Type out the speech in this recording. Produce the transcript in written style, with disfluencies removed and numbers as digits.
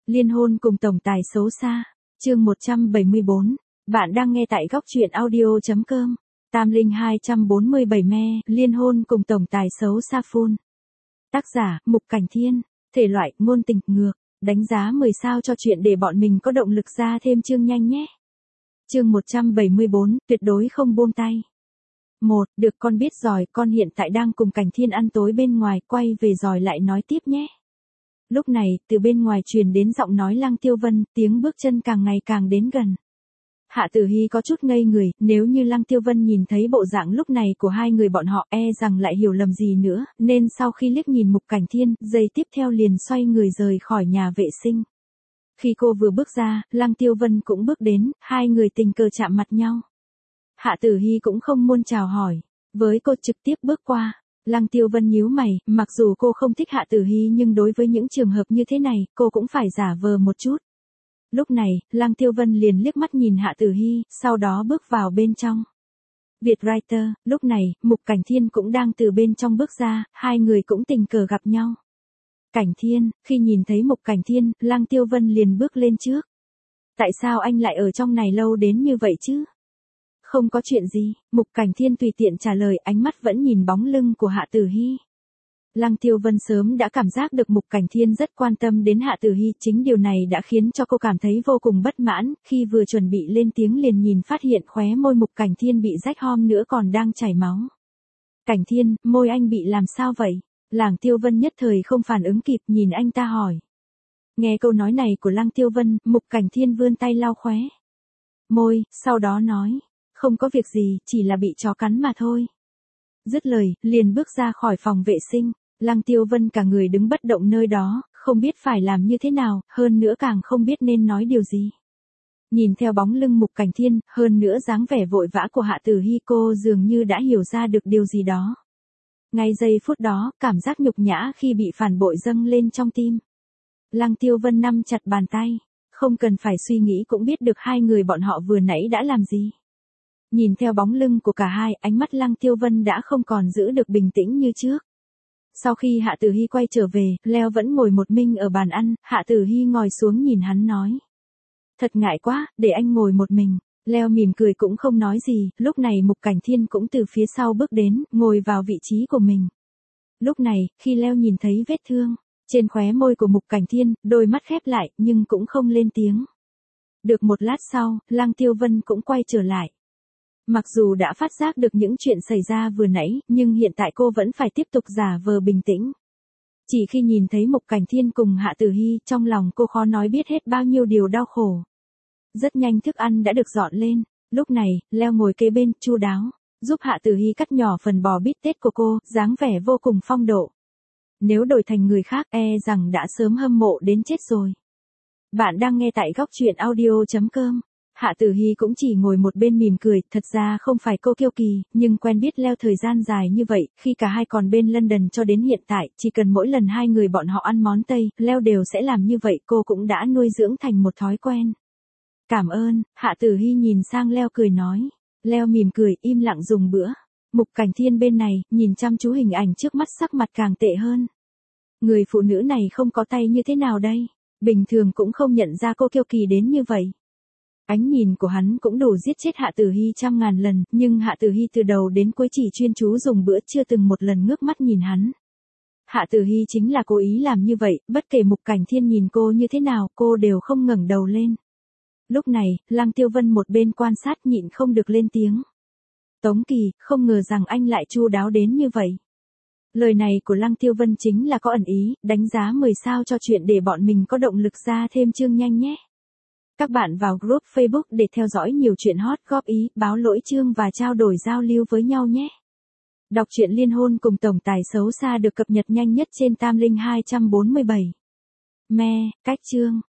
Liên hôn cùng tổng tài xấu xa. Chương 174. Bạn đang nghe tại góc truyện audio.com. Tam Linh 247 me, liên hôn cùng tổng tài xấu xa full. Tác giả, Mục Cảnh Thiên. Thể loại, ngôn tình, ngược. Đánh giá 10 sao cho chuyện để bọn mình có động lực ra thêm chương nhanh nhé. Chương 174, tuyệt đối không buông tay. Được con biết rồi, con hiện tại đang cùng Cảnh Thiên ăn tối bên ngoài, quay về rồi lại nói tiếp nhé. Lúc này, từ bên ngoài truyền đến giọng nói Lăng Tiêu Vân, tiếng bước chân càng ngày càng đến gần. Hạ Tử Hy có chút ngây người, nếu như Lăng Tiêu Vân nhìn thấy bộ dạng lúc này của hai người bọn họ rằng lại hiểu lầm gì nữa, nên sau khi liếc nhìn Mục Cảnh Thiên, giây tiếp theo liền xoay người rời khỏi nhà vệ sinh. Khi cô vừa bước ra, Lăng Tiêu Vân cũng bước đến, hai người tình cờ chạm mặt nhau. Hạ Tử Hy cũng không muốn chào hỏi, với cô trực tiếp bước qua. Lăng Tiêu Vân nhíu mày, mặc dù cô không thích Hạ Tử Hy nhưng đối với những trường hợp như thế này, cô cũng phải giả vờ một chút. Lúc này, Lăng Tiêu Vân liền liếc mắt nhìn Hạ Tử Hy, sau đó bước vào bên trong. Vietwriter, lúc này, Mục Cảnh Thiên cũng đang từ bên trong bước ra, hai người cũng tình cờ gặp nhau. Cảnh Thiên, khi nhìn thấy Mục Cảnh Thiên, Lăng Tiêu Vân liền bước lên trước. Tại sao anh lại ở trong này lâu đến như vậy chứ? Không có chuyện gì, Mục Cảnh Thiên tùy tiện trả lời, ánh mắt vẫn nhìn bóng lưng của Hạ Tử Hy. Lăng Tiêu Vân sớm đã cảm giác được Mục Cảnh Thiên rất quan tâm đến Hạ Tử Hy, chính điều này đã khiến cho cô cảm thấy vô cùng bất mãn, khi vừa chuẩn bị lên tiếng liền nhìn phát hiện khóe môi Mục Cảnh Thiên bị rách hom nữa còn đang chảy máu. Cảnh Thiên, môi anh bị làm sao vậy? Lăng Tiêu Vân nhất thời không phản ứng kịp, nhìn anh ta hỏi. Nghe câu nói này của Lăng Tiêu Vân, Mục Cảnh Thiên vươn tay lau khóe môi, sau đó nói. Không có việc gì, chỉ là bị chó cắn mà thôi. Dứt lời, liền bước ra khỏi phòng vệ sinh. Lăng Tiêu Vân cả người đứng bất động nơi đó, không biết phải làm như thế nào, hơn nữa càng không biết nên nói điều gì. Nhìn theo bóng lưng Mục Cảnh Thiên, hơn nữa dáng vẻ vội vã của Hạ Tử Hy, cô dường như đã hiểu ra được điều gì đó. Ngay giây phút đó, cảm giác nhục nhã khi bị phản bội dâng lên trong tim. Lăng Tiêu Vân nắm chặt bàn tay, không cần phải suy nghĩ cũng biết được hai người bọn họ vừa nãy đã làm gì. Nhìn theo bóng lưng của cả hai, ánh mắt Lăng Tiêu Vân đã không còn giữ được bình tĩnh như trước. Sau khi Hạ Tử Hy quay trở về, Leo vẫn ngồi một mình ở bàn ăn, Hạ Tử Hy ngồi xuống nhìn hắn nói. Thật ngại quá, để anh ngồi một mình. Leo mỉm cười cũng không nói gì, lúc này Mục Cảnh Thiên cũng từ phía sau bước đến, ngồi vào vị trí của mình. Lúc này, khi Leo nhìn thấy vết thương trên khóe môi của Mục Cảnh Thiên, đôi mắt khép lại, nhưng cũng không lên tiếng. Được một lát sau, Lăng Tiêu Vân cũng quay trở lại. Mặc dù đã phát giác được những chuyện xảy ra vừa nãy, nhưng hiện tại cô vẫn phải tiếp tục giả vờ bình tĩnh. Chỉ khi nhìn thấy Mục Cảnh Thiên cùng Hạ Tử Hy, trong lòng cô khó nói biết hết bao nhiêu điều đau khổ. Rất nhanh thức ăn đã được dọn lên, lúc này, Leo ngồi kế bên, chu đáo, giúp Hạ Tử Hy cắt nhỏ phần bò bít tết của cô, dáng vẻ vô cùng phong độ. Nếu đổi thành người khác, rằng đã sớm hâm mộ đến chết rồi. Bạn đang nghe tại góc truyện audio.com. Hạ Tử Hy cũng chỉ ngồi một bên mỉm cười, thật ra không phải cô kiêu kỳ, nhưng quen biết Leo thời gian dài như vậy, khi cả hai còn bên London cho đến hiện tại, chỉ cần mỗi lần hai người bọn họ ăn món Tây, Leo đều sẽ làm như vậy, cô cũng đã nuôi dưỡng thành một thói quen. Cảm ơn, Hạ Tử Hy nhìn sang Leo cười nói. Leo mỉm cười, im lặng dùng bữa. Mục Cảnh Thiên bên này, nhìn chăm chú hình ảnh trước mắt, sắc mặt càng tệ hơn. Người phụ nữ này không có tay như thế nào đây? Bình thường cũng không nhận ra cô kiêu kỳ đến như vậy. Ánh nhìn của hắn cũng đủ giết chết Hạ Tử Hy trăm ngàn lần, nhưng Hạ Tử Hy từ đầu đến cuối chỉ chuyên chú dùng bữa, chưa từng một lần ngước mắt nhìn hắn. Hạ Tử Hy chính là cố ý làm như vậy, bất kể Mục Cảnh Thiên nhìn cô như thế nào, cô đều không ngẩng đầu lên. Lúc này, Lăng Tiêu Vân một bên quan sát nhịn không được lên tiếng. Tống Kỳ, không ngờ rằng anh lại chu đáo đến như vậy. Lời này của Lăng Tiêu Vân chính là có ẩn ý, đánh giá 10 sao cho chuyện để bọn mình có động lực ra thêm chương nhanh nhé. Các bạn vào group Facebook để theo dõi nhiều chuyện hot, góp ý, báo lỗi chương và trao đổi giao lưu với nhau nhé. Đọc truyện liên hôn cùng tổng tài xấu xa được cập nhật nhanh nhất trên Tam Linh 247. Me, cách chương.